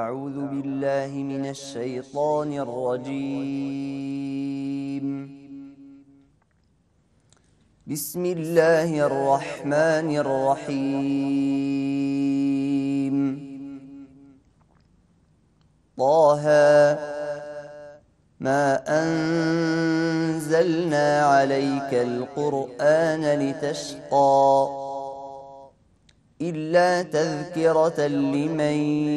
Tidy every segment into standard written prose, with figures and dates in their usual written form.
أعوذ بالله من الشيطان الرجيم. بسم الله الرحمن الرحيم. طه ما أنزلنا عليك القرآن لتشقى إلا تذكرة لمن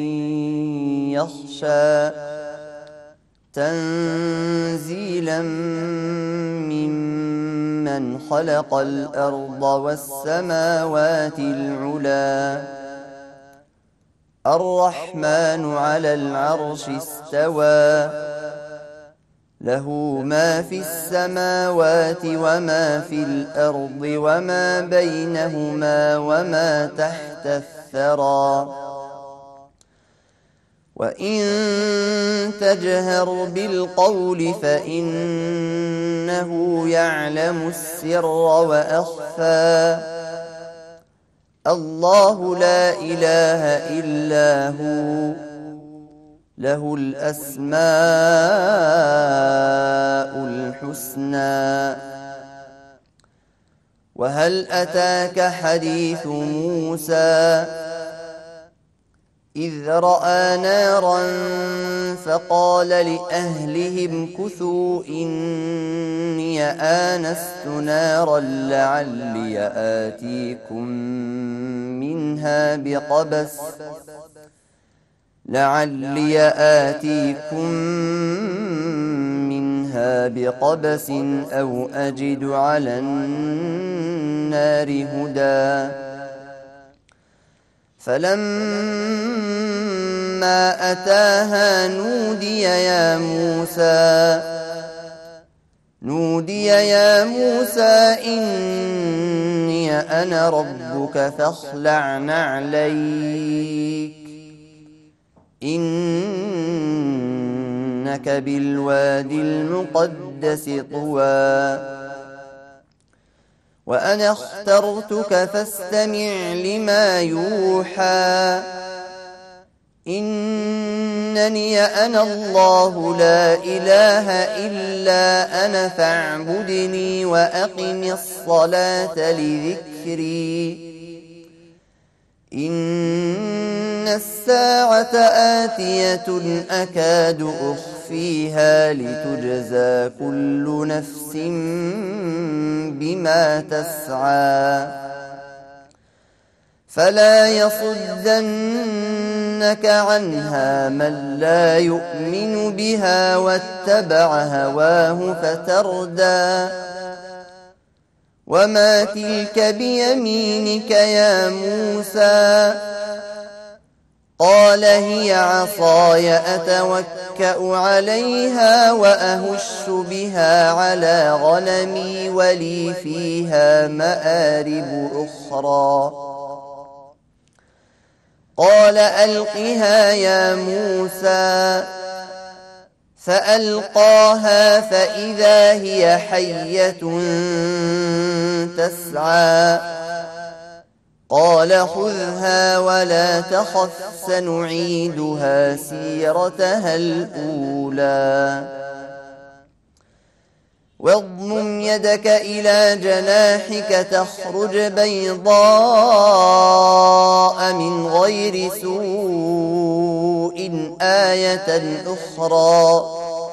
يخشى تنزيلا ممن خلق الأرض والسماوات العلا الرحمن على العرش استوى له ما في السماوات وما في الأرض وما بينهما وما تحت الثرى وإن تجهر بالقول فإنه يعلم السر وأخفى الله لا إله إلا هو له الأسماء الحسنى. وهل أتاك حديث موسى إذ رأى نارا فقال لأهلهم كثوا إني آنست نارا لعلي آتيكم منها بقبس أو أجد على النار هدى. فلما أتاها نودي يا موسى إني أنا ربك فاخلع نعليك إنك بالوادي المقدس طوى وأنا اخترتك فاستمع لما يوحى إنني أنا الله لا إله إلا أنا فاعبدني وأقم الصلاة لذكري إن الساعة آتية أكاد أخفيها لتجزى كل نفس بما تسعى فلا يصدنك عنها من لا يؤمن بها واتبع هواه فتردى. وما تلك بيمينك يا موسى قال هي عصاي أتوكأ عليها وأهش بها على غنمي ولي فيها مآرب أخرى. قال ألقها يا موسى فألقاها فإذا هي حية تسعى قال خذها ولا تخف سنعيدها سيرتها الأولى. واضمم يدك إلى جناحك تخرج بيضاء من غير سوء آية أخرى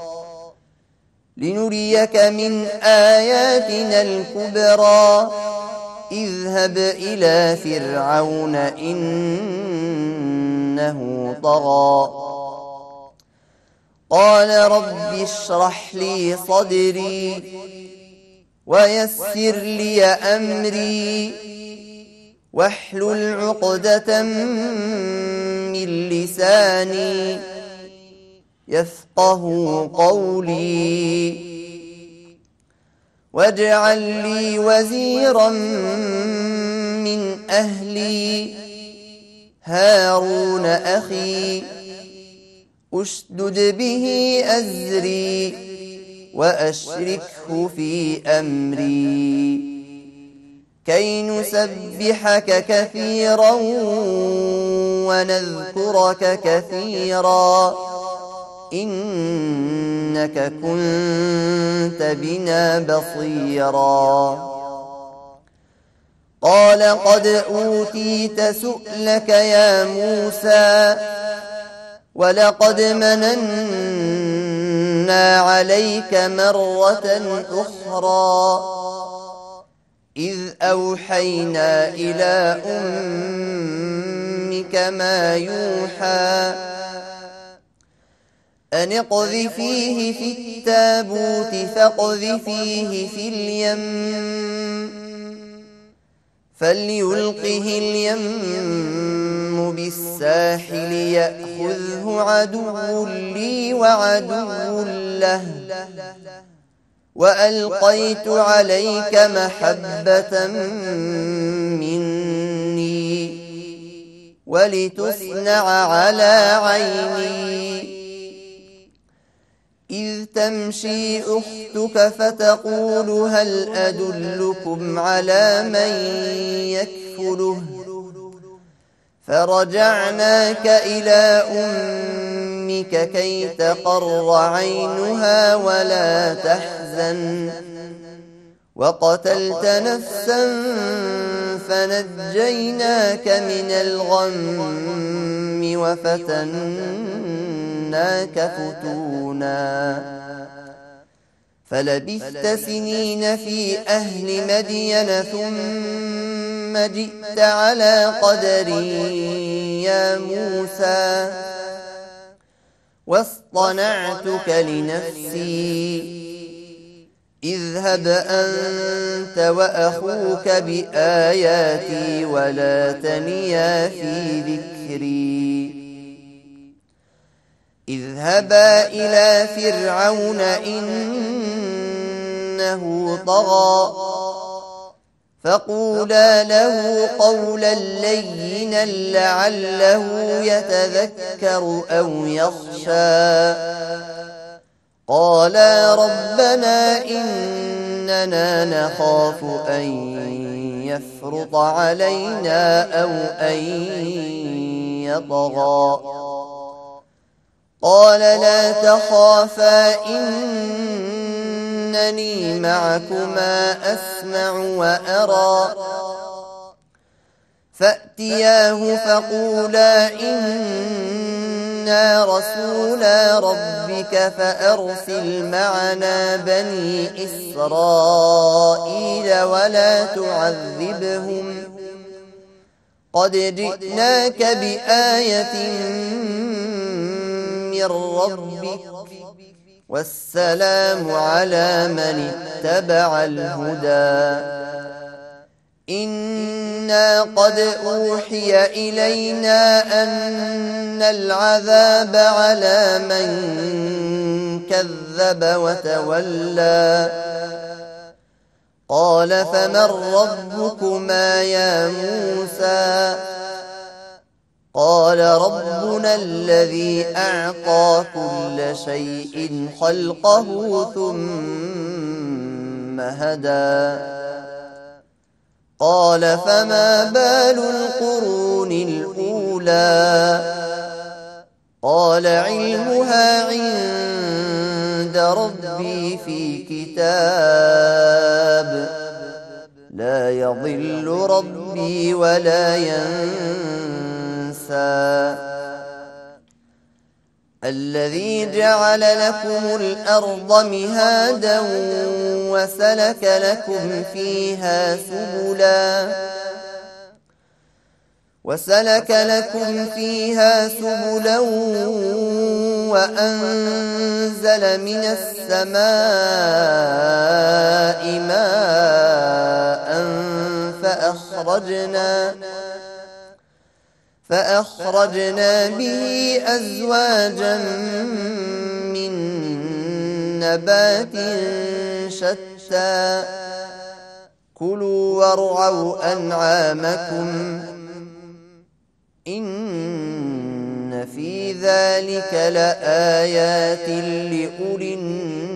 لنريك من آياتنا الكبرى اذهب إلى فرعون إنه طغى قال رب اشرح لي صدري ويسر لي أمري واحلل عقدة من لساني يفقه قولي واجعل لي وزيرا من أهلي هارون أخي أشدد به أزري وأشركه في أمري كي نسبحك كثيرا ونذكرك كثيرا إنك كنت بنا بصيرا قال قد أوتيت سؤلك يا موسى ولقد مننا عليك مرة أخرى إذ أوحينا إلى أمك ما يوحى أن اقذفيه في التابوت فاقذفيه في اليم فليلقه اليم بالساحل يأخذه عدو لي وعدو له وألقيت عليك محبة مني ولتصنع على عيني إذ تمشي أختك فتقول هل أدلكم على من يكفله فرجعناك إلى أمك كي تقر عينها ولا تحزن وقتلت نفسا فنجيناك من الغم وفتناك فتونا فلبثت سنين في أهل مدين ثم جئت على قدري يا موسى واصطنعتك لنفسي اذهب أنت وأخوك بآياتي ولا تنيا في ذكري اذهبا إلى فرعون إنه طغى فقولا له قولا لينا لعله يتذكر أو يخشى قالا ربنا إننا نخاف أن يفرط علينا أو أن يطغى قال لا تخافا إنني معكما أسمع وأرى فأتياه فقولا إنا رسولا ربك فأرسل معنا بني إسرائيل ولا تعذبهم قد جئناك بآية من ربك والسلام على من اتبع الهدى إنا قد أوحي إلينا أن العذاب على من كذب وتولى قال فمن ربكما يا موسى قال ربنا الذي أعطى كل شيء خلقه ثم هدى قال فما بال القرون الأولى قال علمها عند ربي في كتاب لا يضل ربي ولا ينسى الذي جعل لكم الأرض مهادا وسلك لكم فيها سبلا وأنزل من السماء ماء فأخرجنا به أزواجا من نبات شتى كلوا وارعوا أنعامكم إن في ذلك لآيات لأولي النهى